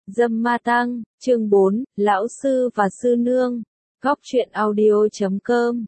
Dâm Ma Tăng, chương 4, Lão Sư và Sư Nương. Góc truyện audio.com.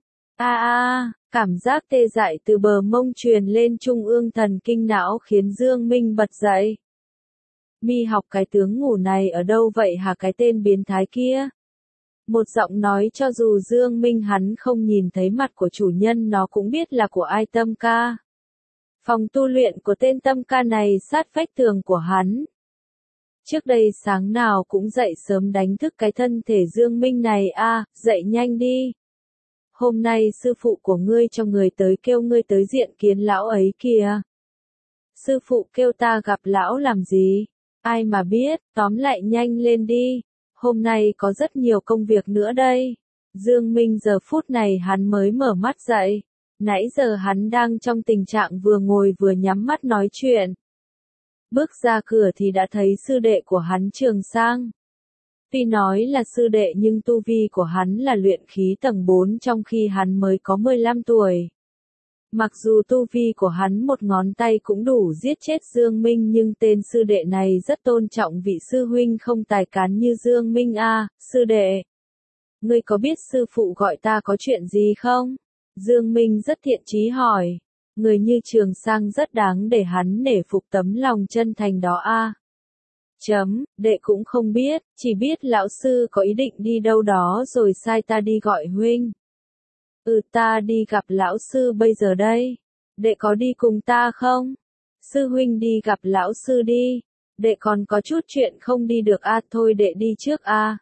Cảm giác tê dại từ bờ mông truyền lên trung ương thần kinh não khiến Dương Minh bật dậy. Mi học cái tướng ngủ này ở đâu vậy hả cái tên biến thái kia? Một giọng nói cho dù Dương Minh hắn không nhìn thấy mặt của chủ nhân nó cũng biết là của ai. Tâm Ca. Phòng tu luyện của tên Tâm Ca này sát vách tường của hắn. Trước đây sáng nào cũng dậy sớm đánh thức cái thân thể Dương Minh này dậy nhanh đi. Hôm nay sư phụ của ngươi cho người tới kêu ngươi tới diện kiến lão ấy kìa. Sư phụ kêu ta gặp lão làm gì? Ai mà biết, tóm lại nhanh lên đi. Hôm nay có rất nhiều công việc nữa đây. Dương Minh giờ phút này hắn mới mở mắt dậy. Nãy giờ hắn đang trong tình trạng vừa ngồi vừa nhắm mắt nói chuyện. Bước ra cửa thì đã thấy sư đệ của hắn Trường Sang. Tuy nói là sư đệ nhưng tu vi của hắn là luyện khí tầng 4 trong khi hắn mới có 15 tuổi. Mặc dù tu vi của hắn một ngón tay cũng đủ giết chết Dương Minh nhưng tên sư đệ này rất tôn trọng vị sư huynh không tài cán như Dương Minh. Sư đệ. Ngươi có biết sư phụ gọi ta có chuyện gì không? Dương Minh rất thiện chí hỏi. Người như Trường Sang rất đáng để hắn nể phục tấm lòng chân thành đó đệ cũng không biết, chỉ biết lão sư có ý định đi đâu đó rồi sai ta đi gọi huynh. Ta đi gặp lão sư bây giờ đây. Đệ có đi cùng ta không? Sư huynh đi gặp lão sư đi. Đệ còn có chút chuyện không đi được thôi đệ đi trước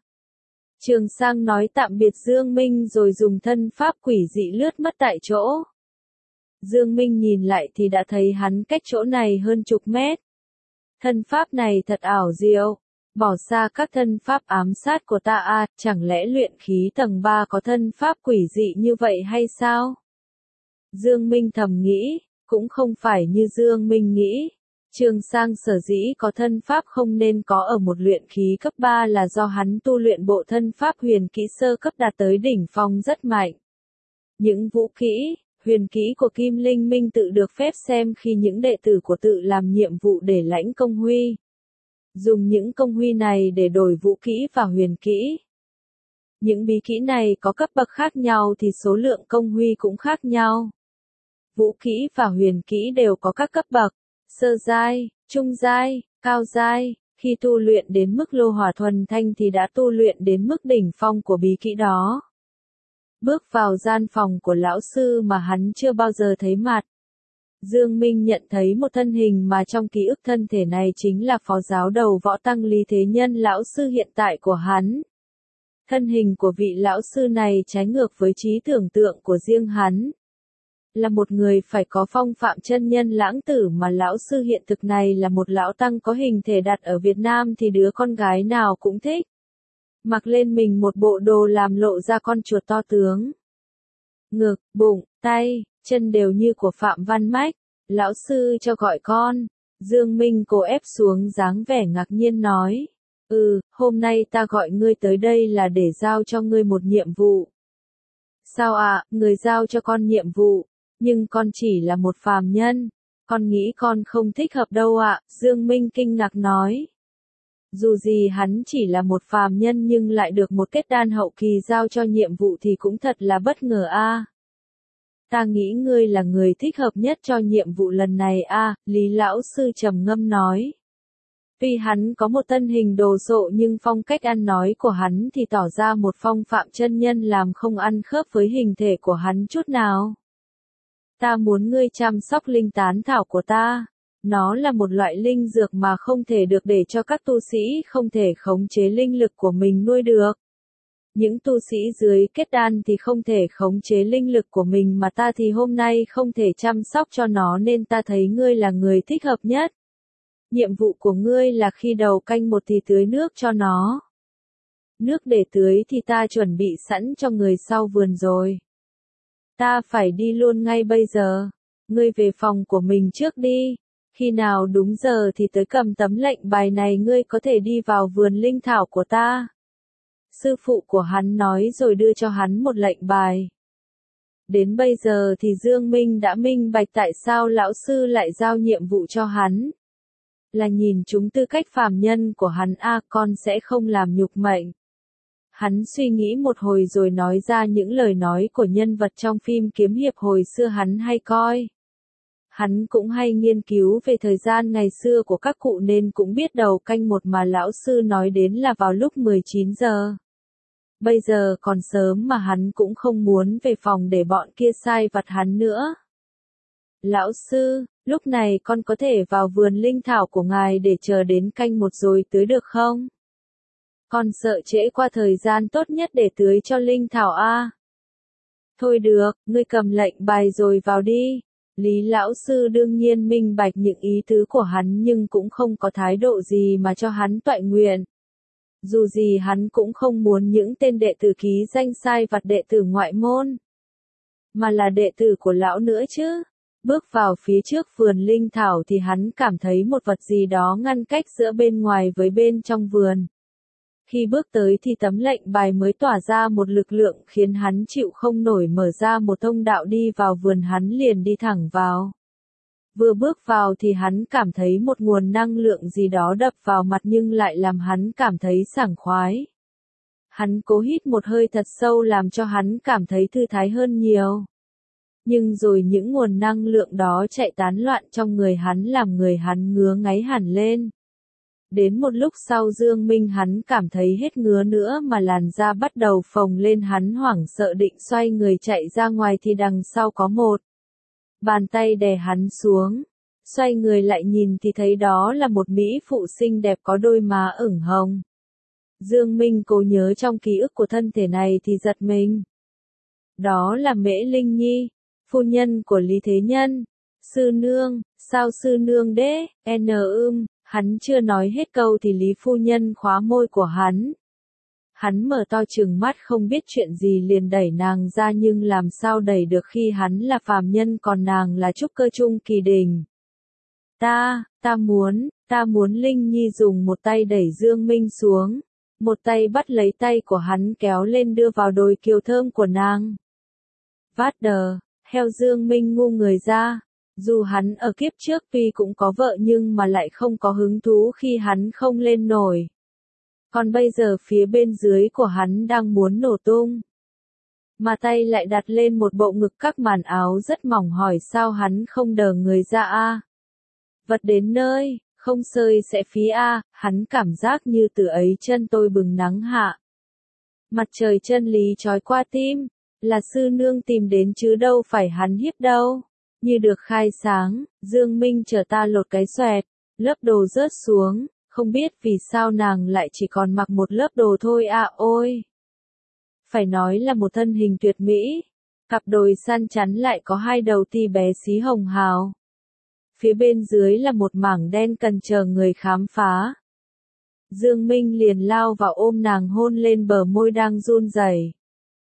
Trường Sang nói tạm biệt Dương Minh rồi dùng thân pháp quỷ dị lướt mất tại chỗ. Dương Minh nhìn lại thì đã thấy hắn cách chỗ này hơn chục mét. Thân pháp này thật ảo diệu. Bỏ xa các thân pháp ám sát của ta chẳng lẽ luyện khí tầng 3 có thân pháp quỷ dị như vậy hay sao? Dương Minh thầm nghĩ, cũng không phải như Dương Minh nghĩ. Trường Sang sở dĩ có thân pháp không nên có ở một luyện khí cấp 3 là do hắn tu luyện bộ thân pháp huyền kỹ sơ cấp đạt tới đỉnh phong rất mạnh. Những vũ kỹ, huyền kỹ của Kim Linh Minh tự được phép xem khi những đệ tử của tự làm nhiệm vụ để lãnh công huy. Dùng những công huy này để đổi vũ kỹ và huyền kỹ. Những bí kỹ này có cấp bậc khác nhau thì số lượng công huy cũng khác nhau. Vũ kỹ và huyền kỹ đều có các cấp bậc, sơ giai, trung giai, cao giai. Khi tu luyện đến mức lô hỏa thuần thanh thì đã tu luyện đến mức đỉnh phong của bí kỹ đó. Bước vào gian phòng của lão sư mà hắn chưa bao giờ thấy mặt. Dương Minh nhận thấy một thân hình mà trong ký ức thân thể này chính là phó giáo đầu võ tăng Lý Thế Nhân lão sư hiện tại của hắn. Thân hình của vị lão sư này trái ngược với trí tưởng tượng của riêng hắn. Là một người phải có phong phạm chân nhân lãng tử mà lão sư hiện thực này là một lão tăng có hình thể đặt ở Việt Nam thì đứa con gái nào cũng thích. Mặc lên mình một bộ đồ làm lộ ra con chuột to tướng. Ngực, bụng, tay, chân đều như của Phạm Văn Mách. Lão sư cho gọi con. Dương Minh cố ép xuống dáng vẻ ngạc nhiên nói. Hôm nay ta gọi ngươi tới đây là để giao cho ngươi một nhiệm vụ. Sao người giao cho con nhiệm vụ? Nhưng con chỉ là một phàm nhân. Con nghĩ con không thích hợp đâu Dương Minh kinh ngạc nói. Dù gì hắn chỉ là một phàm nhân nhưng lại được một kết đan hậu kỳ giao cho nhiệm vụ thì cũng thật là bất ngờ Ta nghĩ ngươi là người thích hợp nhất cho nhiệm vụ lần này Lý lão sư trầm ngâm nói. Tuy hắn có một thân hình đồ sộ nhưng phong cách ăn nói của hắn thì tỏ ra một phong phạm chân nhân làm không ăn khớp với hình thể của hắn chút nào. Ta muốn ngươi chăm sóc linh tán thảo của ta. Nó là một loại linh dược mà không thể được để cho các tu sĩ không thể khống chế linh lực của mình nuôi được. Những tu sĩ dưới kết đan thì không thể khống chế linh lực của mình mà ta thì hôm nay không thể chăm sóc cho nó nên ta thấy ngươi là người thích hợp nhất. Nhiệm vụ của ngươi là khi đầu canh một thì tưới nước cho nó. Nước để tưới thì ta chuẩn bị sẵn cho người sau vườn rồi. Ta phải đi luôn ngay bây giờ. Ngươi về phòng của mình trước đi. Khi nào đúng giờ thì tới cầm tấm lệnh bài này ngươi có thể đi vào vườn linh thảo của ta. Sư phụ của hắn nói rồi đưa cho hắn một lệnh bài. Đến bây giờ thì Dương Minh đã minh bạch tại sao lão sư lại giao nhiệm vụ cho hắn. Là nhìn chúng tư cách phàm nhân của hắn con sẽ không làm nhục mệnh. Hắn suy nghĩ một hồi rồi nói ra những lời nói của nhân vật trong phim kiếm hiệp hồi xưa hắn hay coi. Hắn cũng hay nghiên cứu về thời gian ngày xưa của các cụ nên cũng biết đầu canh một mà lão sư nói đến là vào lúc 19 giờ. Bây giờ còn sớm mà hắn cũng không muốn về phòng để bọn kia sai vặt hắn nữa. Lão sư, lúc này con có thể vào vườn linh thảo của ngài để chờ đến canh một rồi tưới được không? Con sợ trễ qua thời gian tốt nhất để tưới cho linh thảo Thôi được, ngươi cầm lệnh bài rồi vào đi. Lý lão sư đương nhiên minh bạch những ý tứ của hắn nhưng cũng không có thái độ gì mà cho hắn toại nguyện. Dù gì hắn cũng không muốn những tên đệ tử ký danh sai vặt đệ tử ngoại môn, mà là đệ tử của lão nữa chứ. Bước vào phía trước vườn linh thảo thì hắn cảm thấy một vật gì đó ngăn cách giữa bên ngoài với bên trong vườn. Khi bước tới thì tấm lệnh bài mới tỏa ra một lực lượng khiến hắn chịu không nổi, mở ra một thông đạo đi vào vườn. Hắn liền đi thẳng vào. Vừa bước vào thì hắn cảm thấy một nguồn năng lượng gì đó đập vào mặt nhưng lại làm hắn cảm thấy sảng khoái. Hắn cố hít một hơi thật sâu làm cho hắn cảm thấy thư thái hơn nhiều. Nhưng rồi những nguồn năng lượng đó chạy tán loạn trong người hắn làm người hắn ngứa ngáy hẳn lên. Đến một lúc sau Dương Minh hắn cảm thấy hết ngứa nữa mà làn da bắt đầu phồng lên, hắn hoảng sợ định xoay người chạy ra ngoài thì đằng sau có một bàn tay đè hắn xuống. Xoay người lại nhìn thì thấy đó là một mỹ phụ xinh đẹp có đôi má ửng hồng. Dương Minh cố nhớ trong ký ức của thân thể này thì giật mình. Đó là Mễ Linh Nhi, phu nhân của Lý Thế Nhân. Sư nương, sao sư nương đế, hắn chưa nói hết câu thì Lý phu nhân khóa môi của hắn. Hắn mở to trừng mắt không biết chuyện gì liền đẩy nàng ra, nhưng làm sao đẩy được khi hắn là phàm nhân còn nàng là trúc cơ trung kỳ đỉnh. Ta muốn. Linh Nhi dùng một tay đẩy Dương Minh xuống, một tay bắt lấy tay của hắn kéo lên đưa vào đồi kiều thơm của nàng. Heo Dương Minh ngu người ra. Dù hắn ở kiếp trước tuy cũng có vợ nhưng mà lại không có hứng thú khi hắn không lên nổi. Còn bây giờ phía bên dưới của hắn đang muốn nổ tung. Mà tay lại đặt lên một bộ ngực các màn áo rất mỏng, hỏi sao hắn không đờ người ra Vật đến nơi, không sơi sẽ phí hắn cảm giác như từ ấy chân tôi bừng nắng hạ. Mặt trời chân lý trói qua tim, là sư nương tìm đến chứ đâu phải hắn hiếp đâu. Như được khai sáng, Dương Minh chờ ta lột cái xoẹt, lớp đồ rớt xuống, không biết vì sao nàng lại chỉ còn mặc một lớp đồ thôi ôi. Phải nói là một thân hình tuyệt mỹ, cặp đồi săn chắn lại có hai đầu ti bé xí hồng hào. Phía bên dưới là một mảng đen cần chờ người khám phá. Dương Minh liền lao vào ôm nàng hôn lên bờ môi đang run rẩy.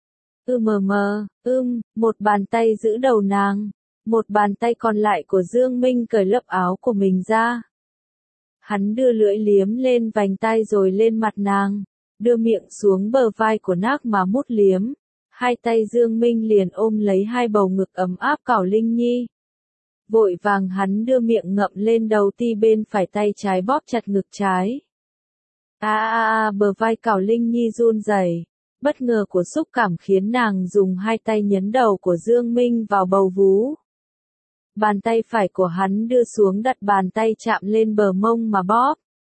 Một bàn tay giữ đầu nàng. Một bàn tay còn lại của Dương Minh cởi lớp áo của mình ra. Hắn đưa lưỡi liếm lên vành tai rồi lên mặt nàng, đưa miệng xuống bờ vai của nác mà mút liếm. Hai tay Dương Minh liền ôm lấy hai bầu ngực ấm áp cảo Linh Nhi. Vội vàng hắn đưa miệng ngậm lên đầu ti bên phải, tay trái bóp chặt ngực trái. Bờ vai cảo Linh Nhi run rẩy. Bất ngờ của xúc cảm khiến nàng dùng hai tay nhấn đầu của Dương Minh vào bầu vú. Bàn tay phải của hắn đưa xuống đặt bàn tay chạm lên bờ mông mà bóp.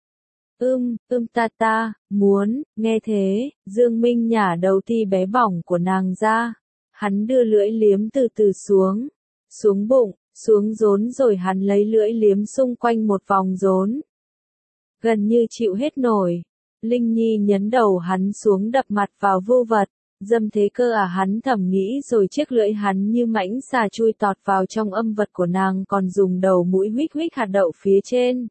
Muốn, nghe thế, Dương Minh nhả đầu ti bé bỏng của nàng ra. Hắn đưa lưỡi liếm từ từ xuống bụng, xuống rốn rồi hắn lấy lưỡi liếm xung quanh một vòng rốn. Gần như chịu hết nổi, Linh Nhi nhấn đầu hắn xuống đập mặt vào vô vật. Dâm thế cơ hắn thầm nghĩ, rồi chiếc lưỡi hắn như mãnh xà chui tọt vào trong âm vật của nàng, còn dùng đầu mũi huých huých hạt đậu phía trên.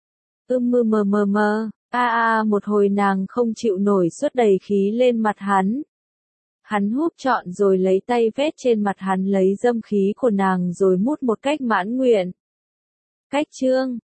Một hồi nàng không chịu nổi suốt đầy khí lên mặt hắn. Hắn húp trọn rồi lấy tay vét trên mặt hắn lấy dâm khí của nàng rồi mút một cách mãn nguyện. Cách chương